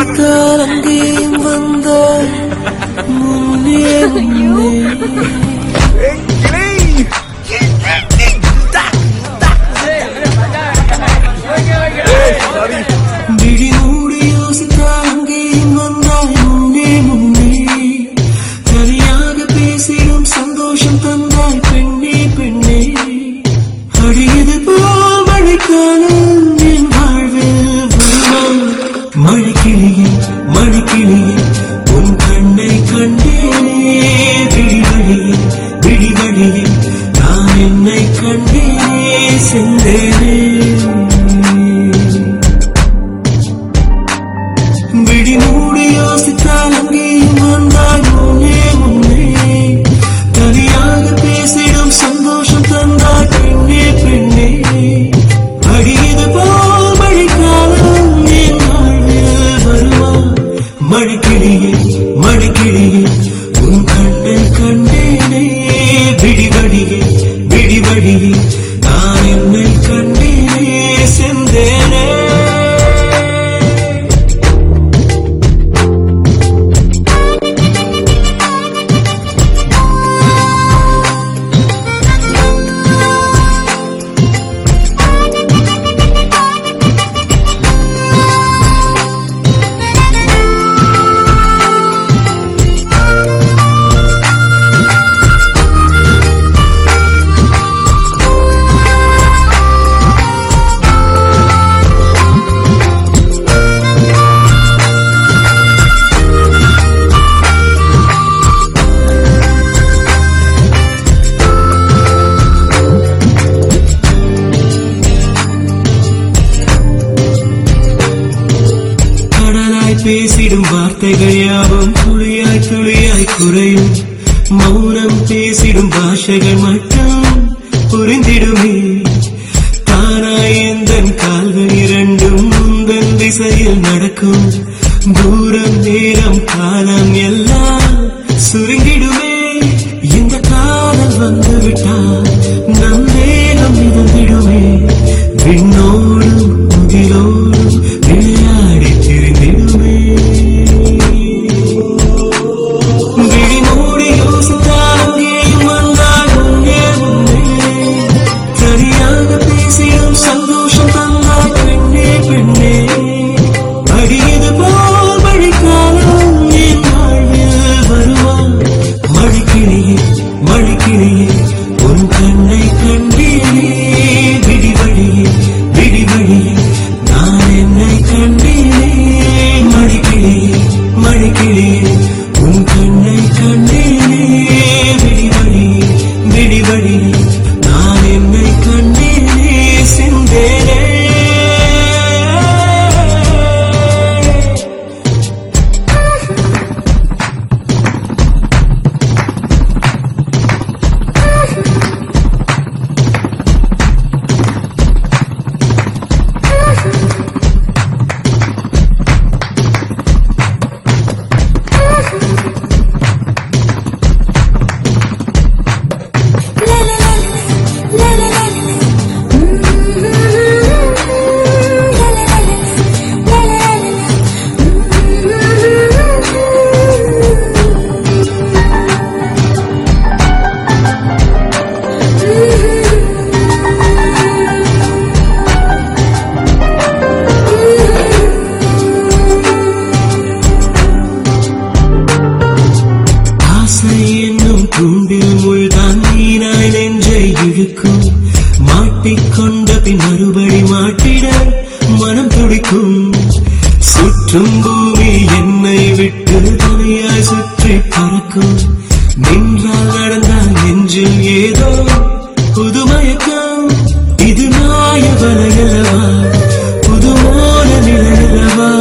யோசித்தால் அங்கேயும் வந்தாய் முன்னே விழி மூடி யோசித்தால் அங்கேயும் வந்தாய் முன்னே முன்னே தனியாக பேசிடும் சந்தோஷம் தந்தாய் பெண்ணே பெண்ணே அடியது போல் மழைக்காலம் என் வாழ்வில் வருவான் மழைக்கிளியே மழைக்கிளியே உன் கண்ணை கண்டேனே விழிவழியே விழிவழியே நான் என்னை கண்டேனே சென்றேனே விழி மூடி யோசித்தால் அங்கேயும் வந்தாய் முன்னே முன்னே தனியாக பேசிடும் சந்தோஷம் தந்தாய் பெண்ணே பெண்ணே அடியது போல் மழைக்காலம் என் வாழ்வில் வருவான் மழைக்கிளியே மழைக்கிளியே உன் கண்ணை கண்டேனே விழிவழியே விழிவழியே நான் என்னை கண்டேனே சென்றேனே பேசிடும் வார்த்தைகள் யாவும் துளியாய் துளியாய் குறையும் மௌனம் பேசிடும் பாஷைகள் மட்டும் புரிந்திடுமே தானாய் எந்தன் கால்கள் இரண்டும் முந்தன் திசையில் நடக்கும் தூரம் நேரம் காலம் எல்லாம் சுருங்கிடுமே இந்த காதல் வந்துவிட்டால் நம் தேகம் மிதந்திடுமே விண்ணோடும் முகிலோடும் விளையாடி திரிந்திடுமே விழி மூடி யோசித்தால் அங்கேயும் வந்தால் முன்னே முன்னே தனியாக பேசிடும் சந்தோஷம் தந்தாய் பெண்ணே பெண்ணே அடியது போல் மழைக்காலம் என் வாழ்வில் வருவான் மழைக்கிளியே மழைக்கிளியே உன் கண்ணை கண்டேனே விழிவழியே விழிவழியே நான் என்னை கண்டேனே மழைக்கிளியே மழைக்கிளியே உன் கண்ணை கண்டேனே விழிவழியே விழிவழியே நான் என்னை கண்டேனே சென்றேனே கூண்டில் முள்தான் நீனாய் நெஞ்சை இழுக்கும் மாட்டிக்கொண்ட பின் மறுபடி மாட்டிட மனம் துடிக்கும் சுற்றும் பூமி என்னை விட்டு தனியாய் சுற்றி பறக்கும் நின்றால் நடந்தால் நெஞ்சில் ஏதோ புதுமயக்கம் இது மாய வலையல்லவா புதுமோன நிலையல்லவா